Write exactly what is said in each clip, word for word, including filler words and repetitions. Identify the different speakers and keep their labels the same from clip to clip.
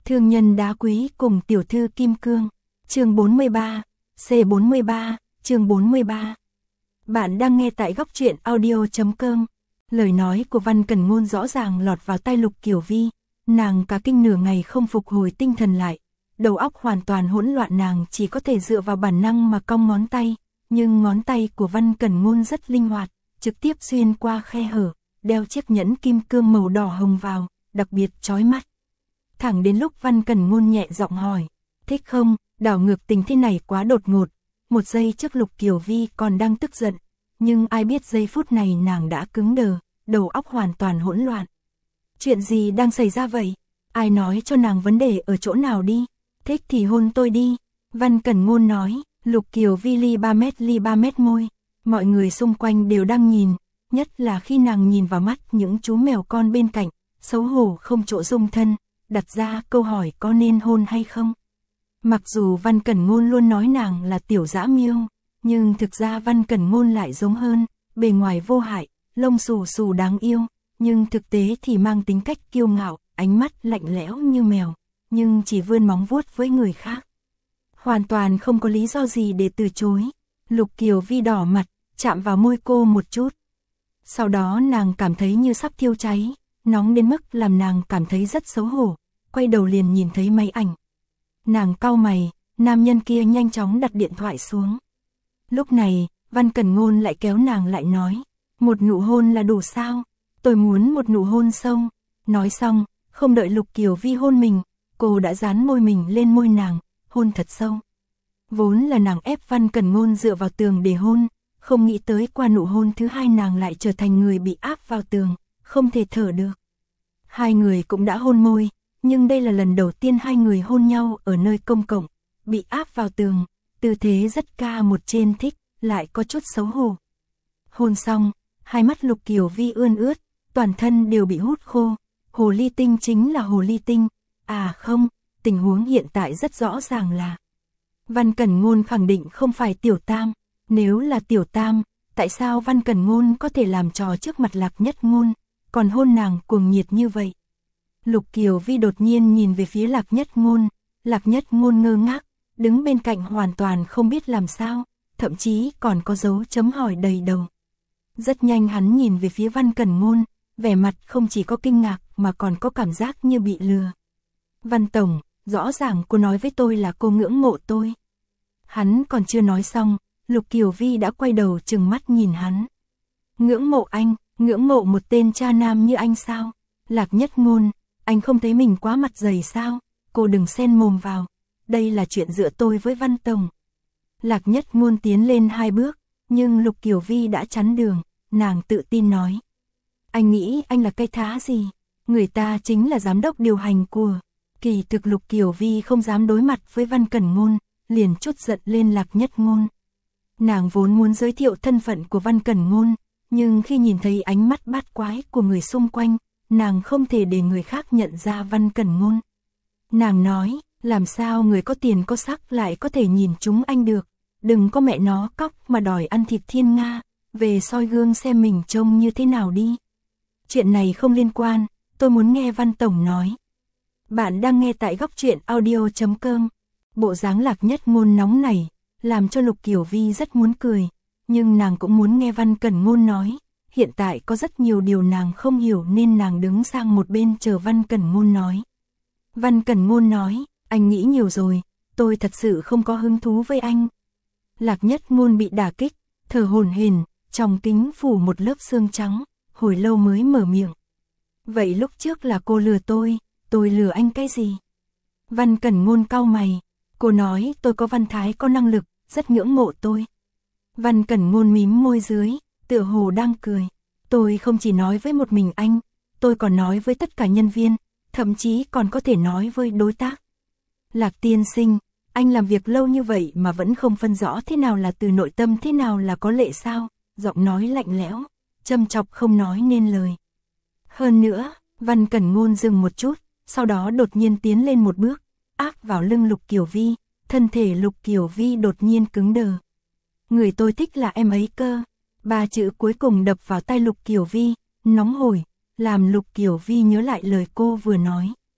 Speaker 1: Thương nhân đá quý cùng tiểu thư kim cương. Chương bốn mươi ba, C bốn mươi ba, chương bốn mươi ba. Bạn đang nghe tại góc truyện audio chấm com. Lời nói của Văn Cẩn Ngôn rõ ràng lọt vào tai Lục Kiều Vi, nàng cả kinh nửa ngày không phục hồi tinh thần lại, đầu óc hoàn toàn hỗn loạn, nàng chỉ có thể dựa vào bản năng mà cong ngón tay, nhưng ngón tay của Văn Cẩn Ngôn rất linh hoạt, trực tiếp xuyên qua khe hở, đeo chiếc nhẫn kim cương màu đỏ hồng vào, đặc biệt chói mắt. Thẳng đến lúc Văn Cẩn Ngôn nhẹ giọng hỏi, thích không, đảo ngược tình thế này quá đột ngột. Một giây trước Lục Kiều Vi còn đang tức giận, nhưng ai biết giây phút này nàng đã cứng đờ, đầu óc hoàn toàn hỗn loạn. Chuyện gì đang xảy ra vậy? Ai nói cho nàng vấn đề ở chỗ nào đi? Thích thì hôn tôi đi. Văn Cẩn Ngôn nói. Lục Kiều Vi ly ba mét ly ba mét môi. Mọi người xung quanh đều đang nhìn, nhất là khi nàng nhìn vào mắt những chú mèo con bên cạnh, xấu hổ không chỗ dung thân, đặt ra câu hỏi có nên hôn hay không. Mặc dù Văn Cẩn Ngôn luôn nói nàng là tiểu dã miêu, nhưng thực ra Văn Cẩn Ngôn lại giống hơn, bề ngoài vô hại, lông xù xù đáng yêu, nhưng thực tế thì mang tính cách kiêu ngạo, ánh mắt lạnh lẽo như mèo, nhưng chỉ vươn móng vuốt với người khác. Hoàn toàn không có lý do gì để từ chối. Lục Kiều Vi đỏ mặt, chạm vào môi cô một chút. Sau đó nàng cảm thấy như sắp thiêu cháy, nóng đến mức làm nàng cảm thấy rất xấu hổ, quay đầu liền nhìn thấy máy ảnh. Nàng cau mày, nam nhân kia nhanh chóng đặt điện thoại xuống. Lúc này, Văn Cẩn Ngôn lại kéo nàng lại nói, một nụ hôn là đủ sao? Tôi muốn một nụ hôn sâu. Nói xong, không đợi Lục Kiều Vi hôn mình, cô đã dán môi mình lên môi nàng, hôn thật sâu. Vốn là nàng ép Văn Cẩn Ngôn dựa vào tường để hôn, không nghĩ tới qua nụ hôn thứ hai nàng lại trở thành người bị áp vào tường, không thể thở được. Hai người cũng đã hôn môi, nhưng đây là lần đầu tiên hai người hôn nhau ở nơi công cộng, bị áp vào tường, tư thế rất ca một trên thích, lại có chút xấu hổ. Hôn xong, hai mắt Lục Kiều Vi ươn ướt, toàn thân đều bị hút khô, hồ ly tinh chính là hồ ly tinh, à không, tình huống hiện tại rất rõ ràng là Văn Cẩn Ngôn khẳng định không phải tiểu tam, nếu là tiểu tam, tại sao Văn Cẩn Ngôn có thể làm trò trước mặt Lạc Nhất Ngôn, còn hôn nàng cuồng nhiệt như vậy. Lục Kiều Vi đột nhiên nhìn về phía Lạc Nhất Ngôn, Lạc Nhất Ngôn ngơ ngác, đứng bên cạnh hoàn toàn không biết làm sao, thậm chí còn có dấu chấm hỏi đầy đầu. Rất nhanh hắn nhìn về phía Văn Cẩn Ngôn, vẻ mặt không chỉ có kinh ngạc mà còn có cảm giác như bị lừa. Văn Tổng, rõ ràng cô nói với tôi là cô ngưỡng mộ tôi. Hắn còn chưa nói xong, Lục Kiều Vi đã quay đầu trừng mắt nhìn hắn. Ngưỡng mộ anh, ngưỡng mộ một tên cha nam như anh sao? Lạc Nhất Ngôn, anh không thấy mình quá mặt dày sao? Cô đừng xen mồm vào, đây là chuyện giữa tôi với Văn Tổng. Lạc Nhất Ngôn tiến lên hai bước, nhưng Lục Kiều Vi đã chắn đường, nàng tự tin nói. Anh nghĩ anh là cái thá gì? Người ta chính là giám đốc điều hành của. Kỳ thực Lục Kiều Vi không dám đối mặt với Văn Cẩn Ngôn, liền chút giận lên Lạc Nhất Ngôn. Nàng vốn muốn giới thiệu thân phận của Văn Cẩn Ngôn, nhưng khi nhìn thấy ánh mắt bát quái của người xung quanh, nàng không thể để người khác nhận ra Văn Cẩn Ngôn. Nàng nói, làm sao người có tiền có sắc lại có thể nhìn chúng anh được, đừng có mẹ nó cóc mà đòi ăn thịt thiên nga, về soi gương xem mình trông như thế nào đi. Chuyện này không liên quan, tôi muốn nghe Văn Tổng nói. Bạn đang nghe tại góc truyện audio chấm com. Bộ dáng Lạc Nhất Ngôn nóng này, làm cho Lục Kiều Vi rất muốn cười, nhưng nàng cũng muốn nghe Văn Cẩn Ngôn nói. Hiện tại có rất nhiều điều nàng không hiểu nên nàng đứng sang một bên chờ Văn Cẩn Ngôn nói. Văn Cẩn Ngôn nói, anh nghĩ nhiều rồi, tôi thật sự không có hứng thú với anh. Lạc Nhất Ngôn bị đả kích, thở hổn hển, trong kính phủ một lớp xương trắng, hồi lâu mới mở miệng. Vậy lúc trước là cô lừa tôi, tôi lừa anh cái gì? Văn Cẩn Ngôn cau mày, cô nói tôi có văn thái có năng lực, rất ngưỡng mộ tôi. Văn Cẩn Ngôn mím môi dưới, tựa hồ đang cười. Tôi không chỉ nói với một mình anh, tôi còn nói với tất cả nhân viên, thậm chí còn có thể nói với đối tác. Lạc tiên sinh, anh làm việc lâu như vậy mà vẫn không phân rõ thế nào là từ nội tâm thế nào là có lệ sao? Giọng nói lạnh lẽo, châm chọc không nói nên lời. Hơn nữa, Văn Cẩn Ngôn dừng một chút, sau đó đột nhiên tiến lên một bước, áp vào lưng Lục Kiều Vi, thân thể Lục Kiều Vi đột nhiên cứng đờ. Người tôi thích là em ấy cơ. Ba chữ cuối cùng đập vào tay Lục Kiều Vi, nóng hổi, làm Lục Kiều Vi nhớ lại lời cô vừa nói.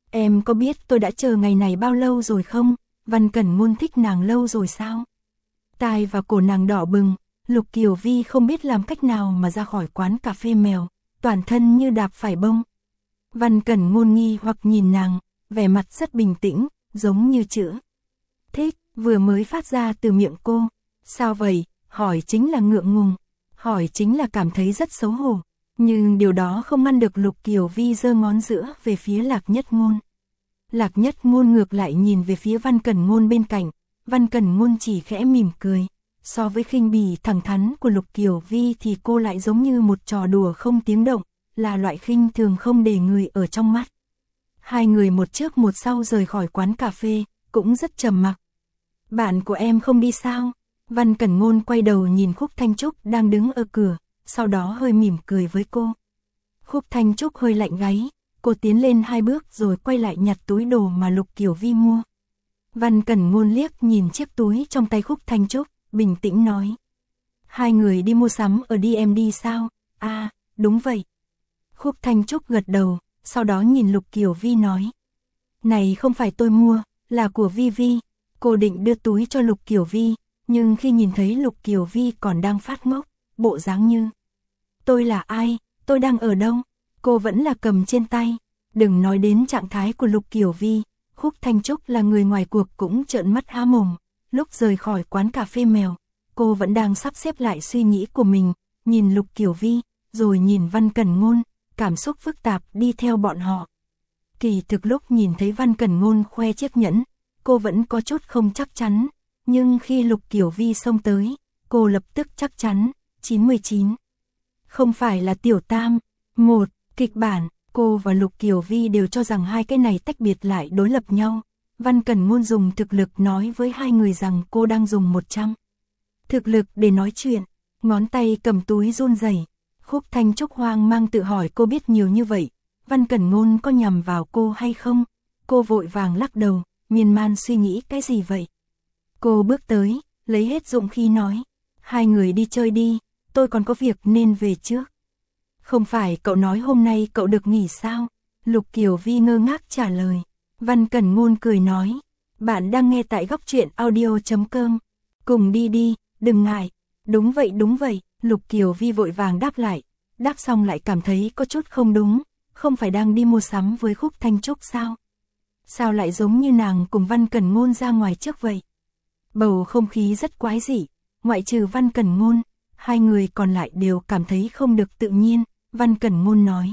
Speaker 1: Em có biết tôi đã chờ ngày này bao lâu rồi không? Văn Cẩn Ngôn thích nàng lâu rồi sao? Tai và cổ nàng đỏ bừng, Lục Kiều Vi không biết làm cách nào mà ra khỏi quán cà phê mèo, toàn thân như đạp phải bông. Văn Cẩn Ngôn nghi hoặc nhìn nàng, vẻ mặt rất bình tĩnh, giống như chữ thích vừa mới phát ra từ miệng cô. Sao vậy? Hỏi chính là ngượng ngùng, hỏi chính là cảm thấy rất xấu hổ. Nhưng điều đó không ngăn được Lục Kiều Vi giơ ngón giữa về phía Lạc Nhất Ngôn. Lạc Nhất Ngôn ngược lại nhìn về phía Văn Cẩn Ngôn bên cạnh, Văn Cẩn Ngôn chỉ khẽ mỉm cười. So với khinh bỉ thẳng thắn của Lục Kiều Vi thì cô lại giống như một trò đùa không tiếng động, là loại khinh thường không để người ở trong mắt. Hai người một trước một sau rời khỏi quán cà phê, cũng rất trầm mặc. Bạn của em không đi sao? Văn Cẩn Ngôn quay đầu nhìn Khúc Thanh Trúc đang đứng ở cửa, sau đó hơi mỉm cười với cô. Khúc Thanh Trúc hơi lạnh gáy, cô tiến lên hai bước rồi quay lại nhặt túi đồ mà Lục Kiều Vi mua. Văn Cẩn Ngôn liếc nhìn chiếc túi trong tay Khúc Thanh Trúc, bình tĩnh nói. Hai người đi mua sắm ở đê em đê sao? À, đúng vậy. Khúc Thanh Trúc gật đầu, sau đó nhìn Lục Kiều Vi nói. Này không phải tôi mua, là của Vi Vi. Cô định đưa túi cho Lục Kiều Vi, nhưng khi nhìn thấy Lục Kiều Vi còn đang phát ngốc, bộ dáng như. Tôi là ai? Tôi đang ở đâu? Cô vẫn là cầm trên tay. Đừng nói đến trạng thái của Lục Kiều Vi, Khúc Thanh Trúc là người ngoài cuộc cũng trợn mắt há mồm. Lúc rời khỏi quán cà phê mèo, cô vẫn đang sắp xếp lại suy nghĩ của mình, nhìn Lục Kiều Vi, rồi nhìn Văn Cẩn Ngôn, cảm xúc phức tạp đi theo bọn họ. Kỳ thực lúc nhìn thấy Văn Cẩn Ngôn khoe chiếc nhẫn, cô vẫn có chút không chắc chắn, nhưng khi Lục Kiều Vi xông tới, cô lập tức chắc chắn, chín mươi chín. Không phải là tiểu tam, một, kịch bản, cô và Lục Kiều Vi đều cho rằng hai cái này tách biệt lại đối lập nhau. Văn Cẩn Ngôn dùng thực lực nói với hai người rằng cô đang dùng một trăm thực lực để nói chuyện, ngón tay cầm túi run rẩy. Khúc Thanh Trúc hoang mang tự hỏi cô biết nhiều như vậy, Văn Cẩn Ngôn có nhầm vào cô hay không? Cô vội vàng lắc đầu, miên man suy nghĩ cái gì vậy? Cô bước tới, lấy hết dũng khí nói, hai người đi chơi đi, tôi còn có việc nên về trước. Không phải cậu nói hôm nay cậu được nghỉ sao? Lục Kiều Vi ngơ ngác trả lời. Văn Cẩn Ngôn cười nói, bạn đang nghe tại góc truyện audio chấm com, cùng đi đi, đừng ngại. Đúng vậy đúng vậy, Lục Kiều Vi vội vàng đáp lại, đáp xong lại cảm thấy có chút không đúng, không phải đang đi mua sắm với Khúc Thanh Trúc sao? Sao lại giống như nàng cùng Văn Cẩn Ngôn ra ngoài trước vậy? Bầu không khí rất quái dị, ngoại trừ Văn Cẩn Ngôn, hai người còn lại đều cảm thấy không được tự nhiên. Văn Cẩn Ngôn nói,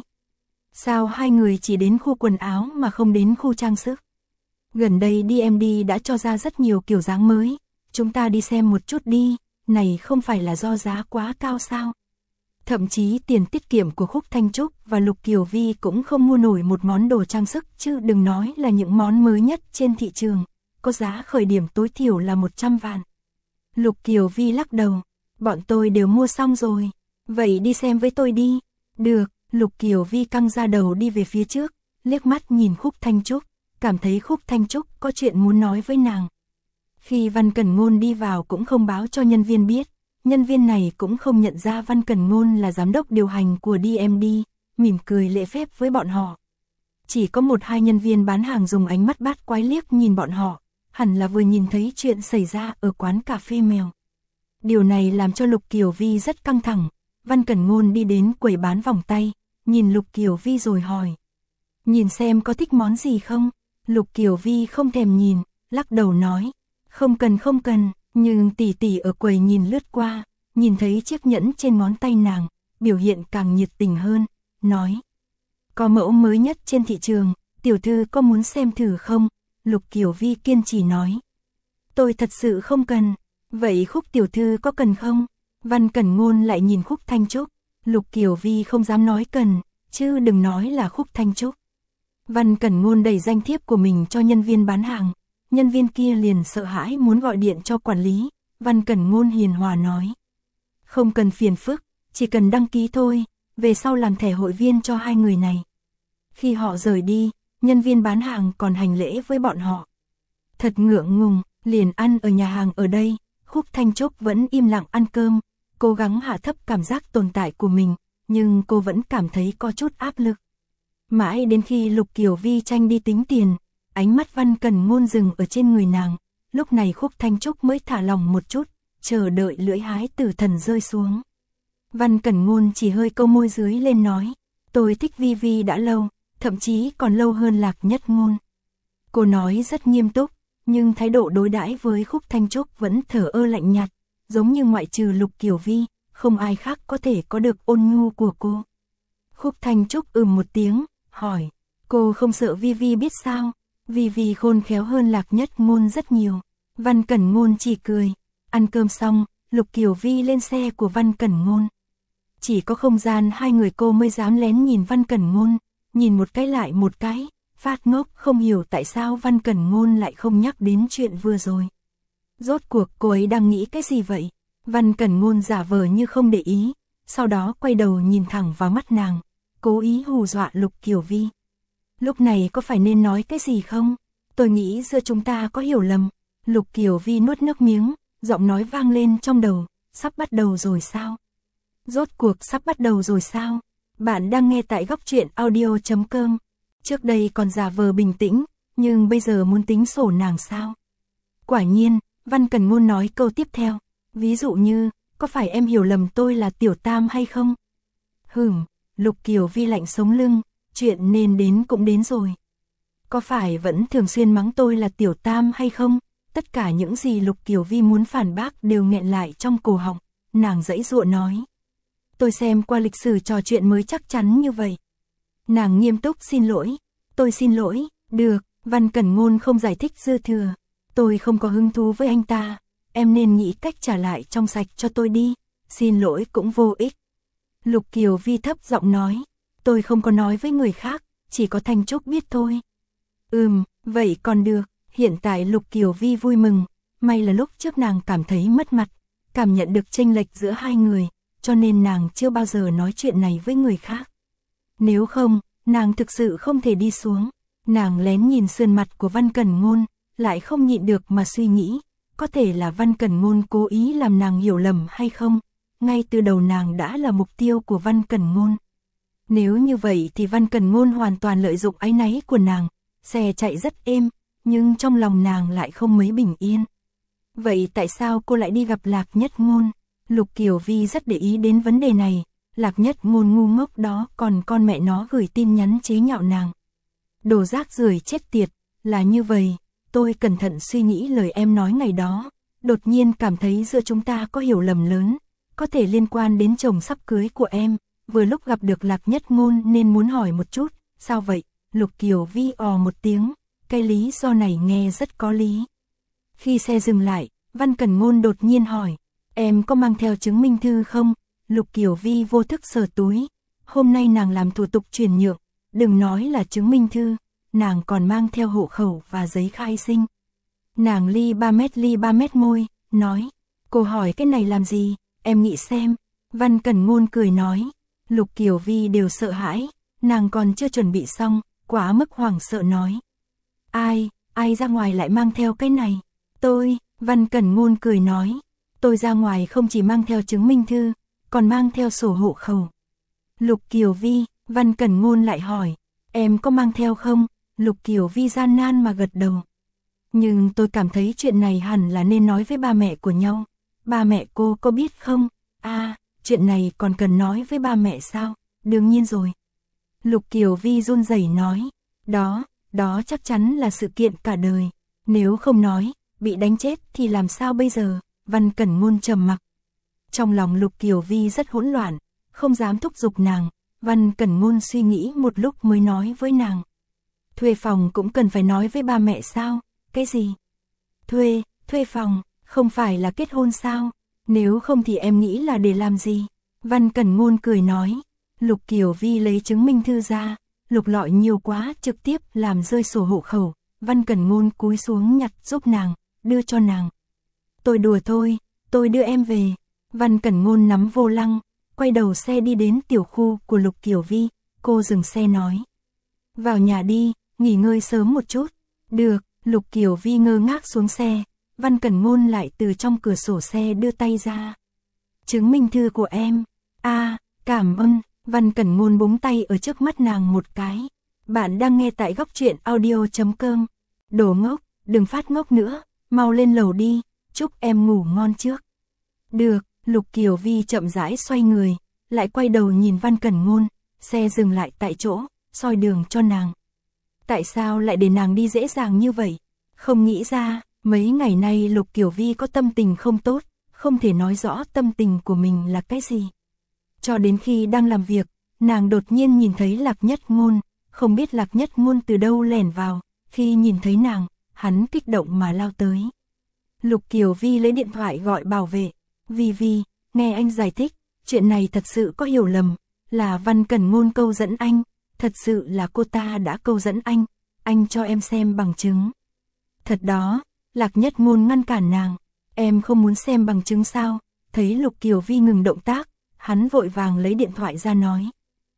Speaker 1: sao hai người chỉ đến khu quần áo mà không đến khu trang sức? Gần đây đê em đê đã cho ra rất nhiều kiểu dáng mới, chúng ta đi xem một chút đi, này không phải là do giá quá cao sao? Thậm chí tiền tiết kiệm của Khúc Thanh Trúc và Lục Kiều Vi cũng không mua nổi một món đồ trang sức, chứ đừng nói là những món mới nhất trên thị trường, có giá khởi điểm tối thiểu là một trăm vạn. Lục Kiều Vi lắc đầu, bọn tôi đều mua xong rồi, vậy đi xem với tôi đi. Được, Lục Kiều Vi căng ra đầu đi về phía trước, liếc mắt nhìn Khúc Thanh Trúc, cảm thấy Khúc Thanh Trúc có chuyện muốn nói với nàng. Khi Văn Cẩn Ngôn đi vào cũng không báo cho nhân viên biết, nhân viên này cũng không nhận ra Văn Cẩn Ngôn là giám đốc điều hành của đê em đê, mỉm cười lễ phép với bọn họ. Chỉ có một hai nhân viên bán hàng dùng ánh mắt bát quái liếc nhìn bọn họ, hẳn là vừa nhìn thấy chuyện xảy ra ở quán cà phê mèo. Điều này làm cho Lục Kiều Vi rất căng thẳng. Văn Cẩn Ngôn đi đến quầy bán vòng tay, nhìn Lục Kiều Vi rồi hỏi. Nhìn xem có thích món gì không? Lục Kiều Vi không thèm nhìn, lắc đầu nói. Không cần không cần, nhưng tỷ tỷ ở quầy nhìn lướt qua, nhìn thấy chiếc nhẫn trên ngón tay nàng, biểu hiện càng nhiệt tình hơn, nói. Có mẫu mới nhất trên thị trường, tiểu thư có muốn xem thử không? Lục Kiều Vi kiên trì nói. Tôi thật sự không cần, vậy Khúc tiểu thư có cần không? Văn Cẩn Ngôn lại nhìn Khúc Thanh Trúc, Lục Kiều Vi không dám nói cần, chứ đừng nói là Khúc Thanh Trúc. Văn Cẩn Ngôn đẩy danh thiếp của mình cho nhân viên bán hàng, nhân viên kia liền sợ hãi muốn gọi điện cho quản lý. Văn Cẩn Ngôn hiền hòa nói, không cần phiền phức, chỉ cần đăng ký thôi, về sau làm thẻ hội viên cho hai người này. Khi họ rời đi, nhân viên bán hàng còn hành lễ với bọn họ. Thật ngượng ngùng, liền ăn ở nhà hàng ở đây. Khúc Thanh Trúc vẫn im lặng ăn cơm, cố gắng hạ thấp cảm giác tồn tại của mình, nhưng cô vẫn cảm thấy có chút áp lực. Mãi đến khi Lục Kiều Vi tranh đi tính tiền, ánh mắt Văn Cẩn Ngôn dừng ở trên người nàng, lúc này Khúc Thanh Trúc mới thả lòng một chút, chờ đợi lưỡi hái tử thần rơi xuống. Văn Cẩn Ngôn chỉ hơi câu môi dưới lên nói, tôi thích Vi Vi đã lâu, thậm chí còn lâu hơn Lạc Nhất Ngôn. Cô nói rất nghiêm túc, nhưng thái độ đối đãi với Khúc Thanh Trúc vẫn thờ ơ lạnh nhạt, giống như ngoại trừ Lục Kiều Vi, không ai khác có thể có được ôn nhu của cô. Khúc Thanh Trúc ừm một tiếng, hỏi, cô không sợ Vi Vi biết sao? Vi Vi khôn khéo hơn Lạc Nhất Ngôn rất nhiều. Văn Cẩn Ngôn chỉ cười. Ăn cơm xong, Lục Kiều Vi lên xe của Văn Cẩn Ngôn. Chỉ có không gian hai người cô mới dám lén nhìn Văn Cẩn Ngôn, nhìn một cái lại một cái, phát ngốc không hiểu tại sao Văn Cẩn Ngôn lại không nhắc đến chuyện vừa rồi. Rốt cuộc cô ấy đang nghĩ cái gì vậy? Văn Cẩn Ngôn giả vờ như không để ý, sau đó quay đầu nhìn thẳng vào mắt nàng, cố ý hù dọa Lục Kiều Vi. Lúc này có phải nên nói cái gì không? Tôi nghĩ giữa chúng ta có hiểu lầm. Lục Kiều Vi nuốt nước miếng, giọng nói vang lên trong đầu, sắp bắt đầu rồi sao? Rốt cuộc sắp bắt đầu rồi sao? Bạn đang nghe tại góc truyện audio chấm com. Trước đây còn giả vờ bình tĩnh, nhưng bây giờ muốn tính sổ nàng sao? Quả nhiên, Văn Cẩn Ngôn nói câu tiếp theo, ví dụ như, có phải em hiểu lầm tôi là Tiểu Tam hay không? Hửm, Lục Kiều Vi lạnh sống lưng, chuyện nên đến cũng đến rồi. Có phải vẫn thường xuyên mắng tôi là Tiểu Tam hay không? Tất cả những gì Lục Kiều Vi muốn phản bác đều nghẹn lại trong cổ họng, nàng giãy giụa nói. Tôi xem qua lịch sử trò chuyện mới chắc chắn như vậy. Nàng nghiêm túc xin lỗi, tôi xin lỗi, được, Văn Cẩn Ngôn không giải thích dư thừa. Tôi không có hứng thú với anh ta, em nên nghĩ cách trả lại trong sạch cho tôi đi, xin lỗi cũng vô ích. Lục Kiều Vi thấp giọng nói, tôi không có nói với người khác, chỉ có Thanh Trúc biết thôi. Ừm, vậy còn được, hiện tại Lục Kiều Vi vui mừng, may là lúc trước nàng cảm thấy mất mặt, cảm nhận được chênh lệch giữa hai người, cho nên nàng chưa bao giờ nói chuyện này với người khác. Nếu không, nàng thực sự không thể đi xuống. Nàng lén nhìn sườn mặt của Văn Cẩn Ngôn, lại không nhịn được mà suy nghĩ, có thể là Văn Cẩn Ngôn cố ý làm nàng hiểu lầm hay không, ngay từ đầu nàng đã là mục tiêu của Văn Cẩn Ngôn. Nếu như vậy thì Văn Cẩn Ngôn hoàn toàn lợi dụng áy náy của nàng, xe chạy rất êm, nhưng trong lòng nàng lại không mấy bình yên. Vậy tại sao cô lại đi gặp Lạc Nhất Ngôn? Lục Kiều Vi rất để ý đến vấn đề này, Lạc Nhất Ngôn ngu ngốc đó còn con mẹ nó gửi tin nhắn chế nhạo nàng. Đồ rác rưởi chết tiệt, là như vậy, tôi cẩn thận suy nghĩ lời em nói ngày đó, đột nhiên cảm thấy giữa chúng ta có hiểu lầm lớn, có thể liên quan đến chồng sắp cưới của em, vừa lúc gặp được Lạc Nhất Ngôn nên muốn hỏi một chút, sao vậy? Lục Kiều Vi ò một tiếng, cái lý do này nghe rất có lý. Khi xe dừng lại, Văn Cẩn Ngôn đột nhiên hỏi, em có mang theo chứng minh thư không? Lục Kiều Vi vô thức sờ túi, hôm nay nàng làm thủ tục chuyển nhượng, đừng nói là chứng minh thư, nàng còn mang theo hộ khẩu và giấy khai sinh. Nàng ly ba mét ly ba mét môi, nói, cô hỏi cái này làm gì, em nghĩ xem. Văn Cẩn Ngôn cười nói, Lục Kiều Vi đều sợ hãi, nàng còn chưa chuẩn bị xong, quá mức hoảng sợ nói. Ai, ai ra ngoài lại mang theo cái này? Tôi, Văn Cẩn Ngôn cười nói, tôi ra ngoài không chỉ mang theo chứng minh thư, còn mang theo sổ hộ khẩu. Lục Kiều Vi, Văn Cẩn Ngôn lại hỏi, em có mang theo không? Lục Kiều Vi gian nan mà gật đầu. Nhưng tôi cảm thấy chuyện này hẳn là nên nói với ba mẹ của nhau. Ba mẹ cô có biết không? À, chuyện này còn cần nói với ba mẹ sao? Đương nhiên rồi. Lục Kiều Vi run rẩy nói, đó, đó chắc chắn là sự kiện cả đời. Nếu không nói, bị đánh chết thì làm sao bây giờ? Văn Cẩn Ngôn trầm mặc. Trong lòng Lục Kiều Vi rất hỗn loạn, không dám thúc giục nàng. Văn Cẩn Ngôn suy nghĩ một lúc mới nói với nàng. Thuê phòng cũng cần phải nói với ba mẹ sao? Cái gì? Thuê, thuê phòng, không phải là kết hôn sao? Nếu không thì em nghĩ là để làm gì? Văn Cẩn Ngôn cười nói. Lục Kiều Vi lấy chứng minh thư ra, lục lọi nhiều quá trực tiếp làm rơi sổ hộ khẩu. Văn Cẩn Ngôn cúi xuống nhặt giúp nàng, đưa cho nàng. Tôi đùa thôi, tôi đưa em về. Văn Cẩn Ngôn nắm vô lăng, quay đầu xe đi đến tiểu khu của Lục Kiều Vi, cô dừng xe nói. Vào nhà đi, nghỉ ngơi sớm một chút. Được, Lục Kiều Vi ngơ ngác xuống xe, Văn Cẩn Ngôn lại từ trong cửa sổ xe đưa tay ra. Chứng minh thư của em. À, cảm ơn, Văn Cẩn Ngôn búng tay ở trước mắt nàng một cái. Bạn đang nghe tại góc truyện audio chấm com. Đồ ngốc, đừng phát ngốc nữa, mau lên lầu đi, chúc em ngủ ngon trước. Được, Lục Kiều Vi chậm rãi xoay người, lại quay đầu nhìn Văn Cẩn Ngôn, xe dừng lại tại chỗ, soi đường cho nàng. Tại sao lại để nàng đi dễ dàng như vậy? Không nghĩ ra, mấy ngày nay Lục Kiều Vi có tâm tình không tốt, không thể nói rõ tâm tình của mình là cái gì. Cho đến khi đang làm việc, nàng đột nhiên nhìn thấy Lạc Nhất Ngôn, không biết Lạc Nhất Ngôn từ đâu lẻn vào, khi nhìn thấy nàng, hắn kích động mà lao tới. Lục Kiều Vi lấy điện thoại gọi bảo vệ, Vi Vi, nghe anh giải thích, chuyện này thật sự có hiểu lầm, là Văn Cẩn Ngôn câu dẫn anh, thật sự là cô ta đã câu dẫn anh, anh cho em xem bằng chứng. Thật đó, Lạc Nhất Ngôn ngăn cản nàng, em không muốn xem bằng chứng sao? Thấy Lục Kiều Vi ngừng động tác, hắn vội vàng lấy điện thoại ra nói.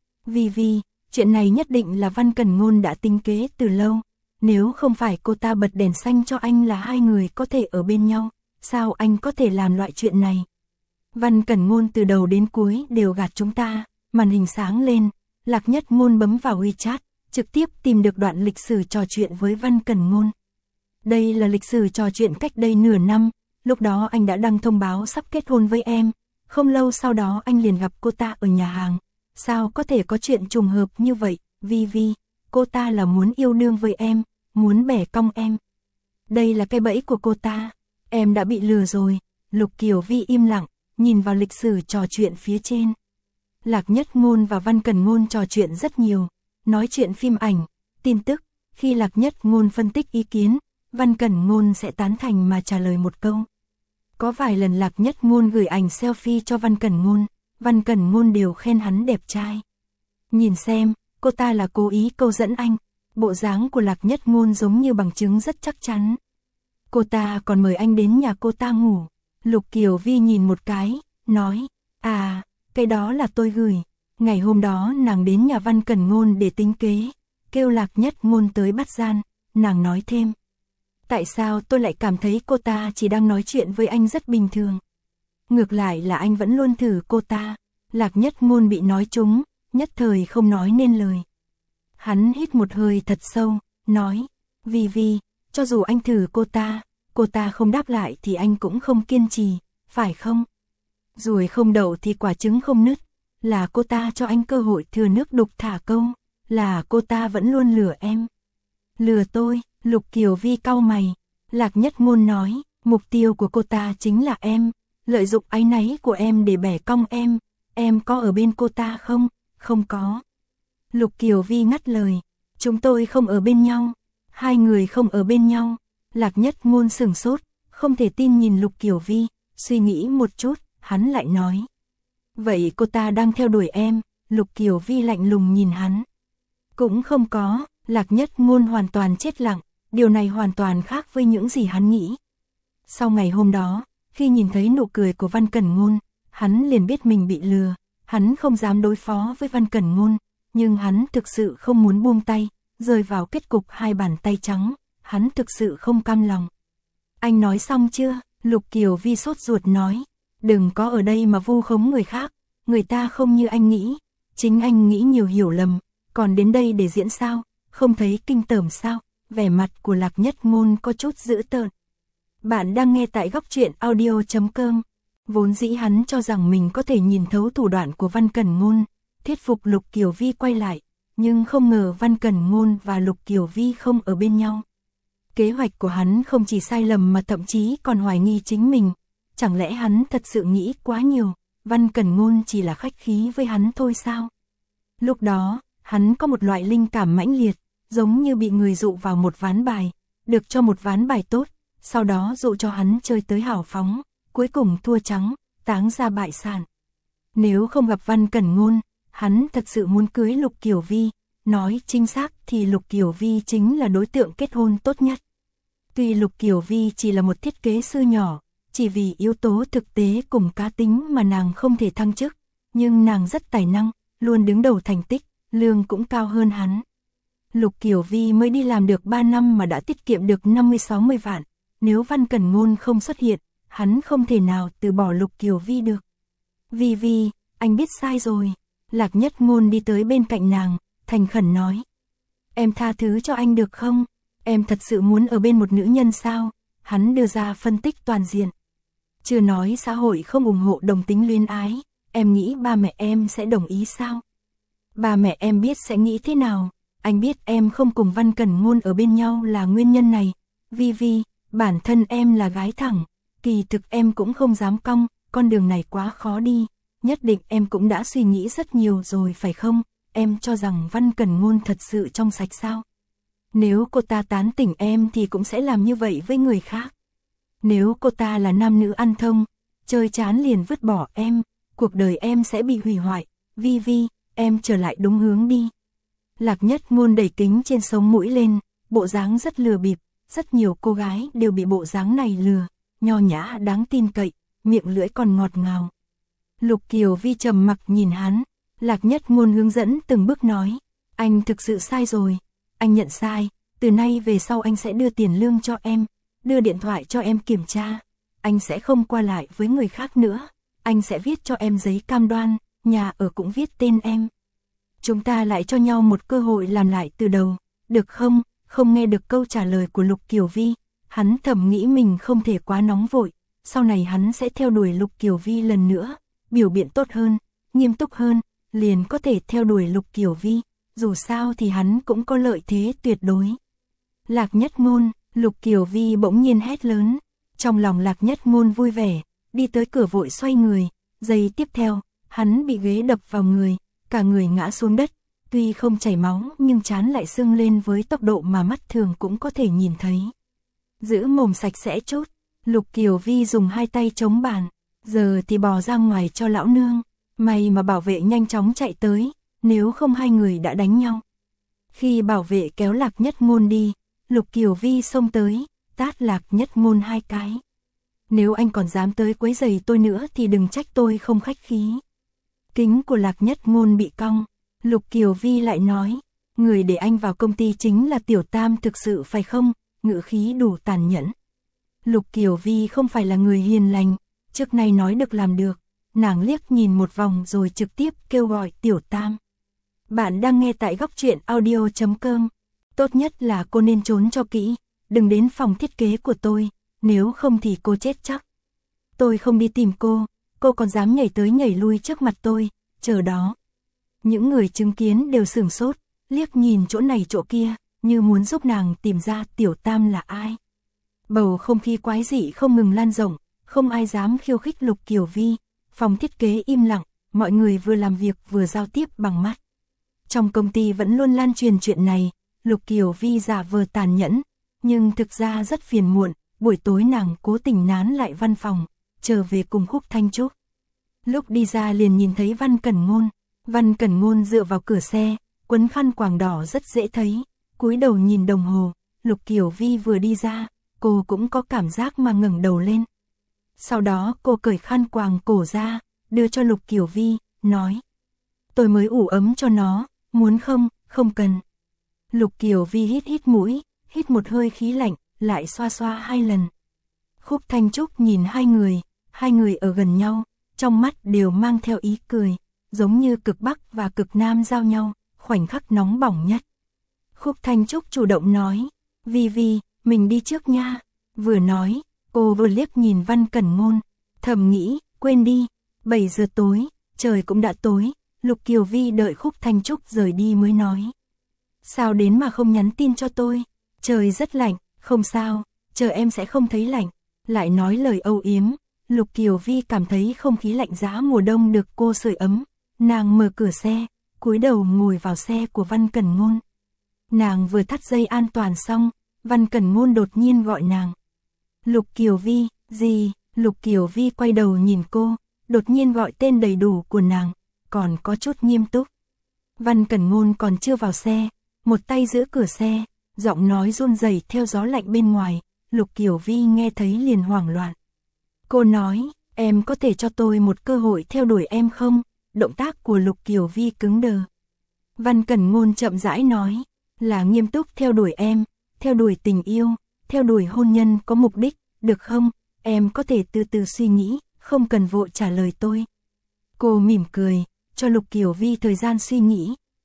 Speaker 1: Vi Vi, chuyện này nhất định là Văn Cẩn Ngôn đã tính kế từ lâu, nếu không phải cô ta bật đèn xanh cho anh là hai người có thể ở bên nhau, sao anh có thể làm loại chuyện này? Văn Cẩn Ngôn từ đầu đến cuối đều gạt chúng ta, màn hình sáng lên, Lạc Nhất Ngôn bấm vào WeChat, trực tiếp tìm được đoạn lịch sử trò chuyện với Văn Cẩn Ngôn. Đây là lịch sử trò chuyện cách đây nửa năm, lúc đó anh đã đăng thông báo sắp kết hôn với em, không lâu sau đó anh liền gặp cô ta ở nhà hàng. Sao có thể có chuyện trùng hợp như vậy, Vi Vi, cô ta là muốn yêu đương với em, muốn bẻ cong em. Đây là cái bẫy của cô ta, em đã bị lừa rồi. Lục Kiều Vi im lặng, nhìn vào lịch sử trò chuyện phía trên. Lạc Nhất Ngôn và Văn Cẩn Ngôn trò chuyện rất nhiều, nói chuyện phim ảnh, tin tức, khi Lạc Nhất Ngôn phân tích ý kiến, Văn Cẩn Ngôn sẽ tán thành mà trả lời một câu. Có vài lần Lạc Nhất Ngôn gửi ảnh selfie cho Văn Cẩn Ngôn, Văn Cẩn Ngôn đều khen hắn đẹp trai. Nhìn xem, cô ta là cố ý câu dẫn anh, bộ dáng của Lạc Nhất Ngôn giống như bằng chứng rất chắc chắn. Cô ta còn mời anh đến nhà cô ta ngủ. Lục Kiều Vi nhìn một cái, nói, à, cái đó là tôi gửi. Ngày hôm đó nàng đến nhà Văn Cẩn Ngôn để tính kế, kêu Lạc Nhất Ngôn tới bắt gian, nàng nói thêm. Tại sao tôi lại cảm thấy cô ta chỉ đang nói chuyện với anh rất bình thường? Ngược lại là anh vẫn luôn thử cô ta. Lạc Nhất Ngôn bị nói trúng, nhất thời không nói nên lời. Hắn hít một hơi thật sâu, nói, Vi Vi, cho dù anh thử cô ta, cô ta không đáp lại thì anh cũng không kiên trì, phải không? Ruồi không đậu thì quả trứng không nứt, là cô ta cho anh cơ hội thừa nước đục thả câu, là cô ta vẫn luôn lừa em. Lừa tôi? Lục Kiều Vi cau mày. Lạc Nhất Ngôn nói, mục tiêu của cô ta chính là em, lợi dụng áy náy của em để bẻ cong em, em có ở bên cô ta không? Không có. Lục Kiều Vi ngắt lời, chúng tôi không ở bên nhau, hai người không ở bên nhau. Lạc Nhất Ngôn sửng sốt, không thể tin nhìn Lục Kiều Vi, suy nghĩ một chút, hắn lại nói. Vậy cô ta đang theo đuổi em? Lục Kiều Vi lạnh lùng nhìn hắn. Cũng không có. Lạc Nhất Ngôn hoàn toàn chết lặng, điều này hoàn toàn khác với những gì hắn nghĩ. Sau ngày hôm đó, khi nhìn thấy nụ cười của Văn Cẩn Ngôn, hắn liền biết mình bị lừa, hắn không dám đối phó với Văn Cẩn Ngôn, nhưng hắn thực sự không muốn buông tay, rơi vào kết cục hai bàn tay trắng, hắn thực sự không cam lòng. Anh nói xong chưa? Lục Kiều Vi sốt ruột nói, đừng có ở đây mà vu khống người khác, người ta không như anh nghĩ, chính anh nghĩ nhiều hiểu lầm, còn đến đây để diễn sao? Không thấy kinh tởm sao? Vẻ mặt của Lạc Nhất Ngôn có chút dữ tợn. Bạn đang nghe tại góc truyện audio chấm com. Vốn dĩ hắn cho rằng mình có thể nhìn thấu thủ đoạn của Văn Cẩn Ngôn, thuyết phục Lục Kiều Vi quay lại, nhưng không ngờ Văn Cẩn Ngôn và Lục Kiều Vi không ở bên nhau. Kế hoạch của hắn không chỉ sai lầm mà thậm chí còn hoài nghi chính mình. Chẳng lẽ hắn thật sự nghĩ quá nhiều, Văn Cẩn Ngôn chỉ là khách khí với hắn thôi sao? Lúc đó, hắn có một loại linh cảm mãnh liệt, giống như bị người dụ vào một ván bài, được cho một ván bài tốt, sau đó dụ cho hắn chơi tới hào phóng, cuối cùng thua trắng, táng ra bại sản. Nếu không gặp Văn Cẩn Ngôn, hắn thật sự muốn cưới Lục Kiều Vi, nói chính xác thì Lục Kiều Vi chính là đối tượng kết hôn tốt nhất. Tuy Lục Kiều Vi chỉ là một thiết kế sư nhỏ, chỉ vì yếu tố thực tế cùng cá tính mà nàng không thể thăng chức, nhưng nàng rất tài năng, luôn đứng đầu thành tích, lương cũng cao hơn hắn. Lục Kiều Vi mới đi làm được ba năm mà đã tiết kiệm được năm mươi sáu mươi vạn, nếu Văn Cẩn Ngôn không xuất hiện, hắn không thể nào từ bỏ Lục Kiều Vi được. Vi Vi, anh biết sai rồi. Lạc Nhất Ngôn đi tới bên cạnh nàng, thành khẩn nói. Em tha thứ cho anh được không? Em thật sự muốn ở bên một nữ nhân sao? Hắn đưa ra phân tích toàn diện. Chưa nói xã hội không ủng hộ đồng tính luyến ái, em nghĩ ba mẹ em sẽ đồng ý sao? Ba mẹ em biết sẽ nghĩ thế nào? Anh biết em không cùng Văn Cẩn Ngôn ở bên nhau là nguyên nhân này. Vi Vi, bản thân em là gái thẳng, kỳ thực em cũng không dám cong, con đường này quá khó đi. Nhất định em cũng đã suy nghĩ rất nhiều rồi phải không? Em cho rằng Văn Cẩn Ngôn thật sự trong sạch sao? Nếu cô ta tán tỉnh em thì cũng sẽ làm như vậy với người khác. Nếu cô ta là nam nữ ăn thông, chơi chán liền vứt bỏ em, cuộc đời em sẽ bị hủy hoại. Vi Vi, em trở lại đúng hướng đi. Lạc Nhất Ngôn đẩy kính trên sống mũi lên, bộ dáng rất lừa bịp, rất nhiều cô gái đều bị bộ dáng này lừa, nho nhã đáng tin cậy, miệng lưỡi còn ngọt ngào. Lục Kiều Vi trầm mặc nhìn hắn, Lạc Nhất Ngôn hướng dẫn từng bước nói, anh thực sự sai rồi, anh nhận sai, từ nay về sau anh sẽ đưa tiền lương cho em, đưa điện thoại cho em kiểm tra, anh sẽ không qua lại với người khác nữa, anh sẽ viết cho em giấy cam đoan, nhà ở cũng viết tên em. Chúng ta lại cho nhau một cơ hội làm lại từ đầu, được không? Không nghe được câu trả lời của Lục Kiều Vi, hắn thầm nghĩ mình không thể quá nóng vội, sau này hắn sẽ theo đuổi Lục Kiều Vi lần nữa, biểu biện tốt hơn, nghiêm túc hơn, liền có thể theo đuổi Lục Kiều Vi, dù sao thì hắn cũng có lợi thế tuyệt đối. Lạc Nhất Ngôn, Lục Kiều Vi bỗng nhiên hét lớn, trong lòng Lạc Nhất Ngôn vui vẻ, đi tới cửa vội xoay người, giây tiếp theo, hắn bị ghế đập vào người, cả người ngã xuống đất, tuy không chảy máu nhưng trán lại sưng lên với tốc độ mà mắt thường cũng có thể nhìn thấy. Giữ mồm sạch sẽ chút, Lục Kiều Vi dùng hai tay chống bàn, giờ thì bò ra ngoài cho lão nương, may mà bảo vệ nhanh chóng chạy tới, nếu không hai người đã đánh nhau. Khi bảo vệ kéo Lạc Nhất Ngôn đi, Lục Kiều Vi xông tới, tát Lạc Nhất Ngôn hai cái. Nếu anh còn dám tới quấy rầy tôi nữa thì đừng trách tôi không khách khí. Kính của Lạc Nhất Ngôn bị cong, Lục Kiều Vi lại nói, người để anh vào công ty chính là Tiểu Tam thực sự phải không? Ngữ khí đủ tàn nhẫn. Lục Kiều Vi không phải là người hiền lành, trước nay nói được làm được, nàng liếc nhìn một vòng rồi trực tiếp kêu gọi Tiểu Tam. Bạn đang nghe tại góc truyện audio chấm com, tốt nhất là cô nên trốn cho kỹ, đừng đến phòng thiết kế của tôi, nếu không thì cô chết chắc. Tôi không đi tìm cô, cô còn dám nhảy tới nhảy lui trước mặt tôi, chờ đó. Những người chứng kiến đều sửng sốt, liếc nhìn chỗ này chỗ kia, như muốn giúp nàng tìm ra Tiểu Tam là ai. Bầu không khí quái dị không ngừng lan rộng, không ai dám khiêu khích Lục Kiều Vi, phòng thiết kế im lặng, mọi người vừa làm việc vừa giao tiếp bằng mắt. Trong công ty vẫn luôn lan truyền chuyện này, Lục Kiều Vi giả vờ tàn nhẫn, nhưng thực ra rất phiền muộn, buổi tối nàng cố tình nán lại văn phòng, trở về cùng Khúc Thanh Trúc. Lúc đi ra liền nhìn thấy Văn Cẩn Ngôn, Văn Cẩn Ngôn dựa vào cửa xe, quấn khăn quàng đỏ rất dễ thấy, cúi đầu nhìn đồng hồ, Lục Kiều Vi vừa đi ra, cô cũng có cảm giác mà ngẩng đầu lên. Sau đó cô cởi khăn quàng cổ ra, đưa cho Lục Kiều Vi, nói, tôi mới ủ ấm cho nó, muốn không? Không cần. Lục Kiều Vi hít hít mũi, hít một hơi khí lạnh, lại xoa xoa hai lần. Khúc Thanh Trúc nhìn hai người, hai người ở gần nhau, trong mắt đều mang theo ý cười, giống như cực Bắc và cực Nam giao nhau, khoảnh khắc nóng bỏng nhất. Khúc Thanh Trúc chủ động nói, Vi Vi, mình đi trước nha. Vừa nói, cô vừa liếc nhìn Văn Cẩn Ngôn, thầm nghĩ, quên đi, bảy giờ tối, trời cũng đã tối. Lục Kiều Vi đợi Khúc Thanh Trúc rời đi mới nói, sao đến mà không nhắn tin cho tôi, trời rất lạnh, không sao, chờ em sẽ không thấy lạnh. Lại nói lời âu yếm, Lục Kiều Vi cảm thấy không khí lạnh giá mùa đông được cô sưởi ấm, nàng mở cửa xe, cúi đầu ngồi vào xe của Văn Cẩn Ngôn. Nàng vừa thắt dây an toàn xong, Văn Cẩn Ngôn đột nhiên gọi nàng. Lục Kiều Vi, gì? Lục Kiều Vi quay đầu nhìn cô, đột nhiên gọi tên đầy đủ của nàng, còn có chút nghiêm túc. Văn Cẩn Ngôn còn chưa vào xe, một tay giữ cửa xe, giọng nói run rẩy theo gió lạnh bên ngoài, Lục Kiều Vi nghe thấy liền hoảng loạn. Cô nói, em có thể cho tôi một cơ hội theo đuổi em không? Động tác của Lục Kiều Vi cứng đờ. Văn Cẩn Ngôn chậm rãi nói, là nghiêm túc theo đuổi em, theo đuổi tình yêu, theo đuổi hôn nhân có mục đích, được không? Em có thể từ từ suy nghĩ, không cần vội trả lời tôi. Cô mỉm cười, cho Lục Kiều Vi thời gian suy nghĩ.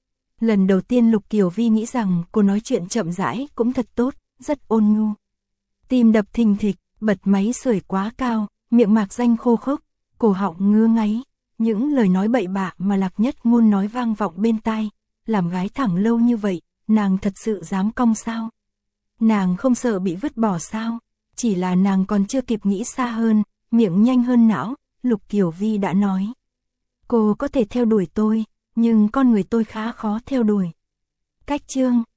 Speaker 1: Lần đầu tiên Lục Kiều Vi nghĩ rằng cô nói chuyện chậm rãi cũng thật tốt, rất ôn nhu. Tim đập thình thịch, bật máy sưởi quá cao, miệng mạc danh khô khốc, cổ họng ngứa ngáy, những lời nói bậy bạ mà Lạc Nhất Ngôn nói vang vọng bên tai, làm gái thẳng lâu như vậy, nàng thật sự dám cong sao? Nàng không sợ bị vứt bỏ sao? Chỉ là nàng còn chưa kịp nghĩ xa hơn, miệng nhanh hơn não, Lục Kiều Vi đã nói. Cô có thể theo đuổi tôi, nhưng con người tôi khá khó theo đuổi. Cách chương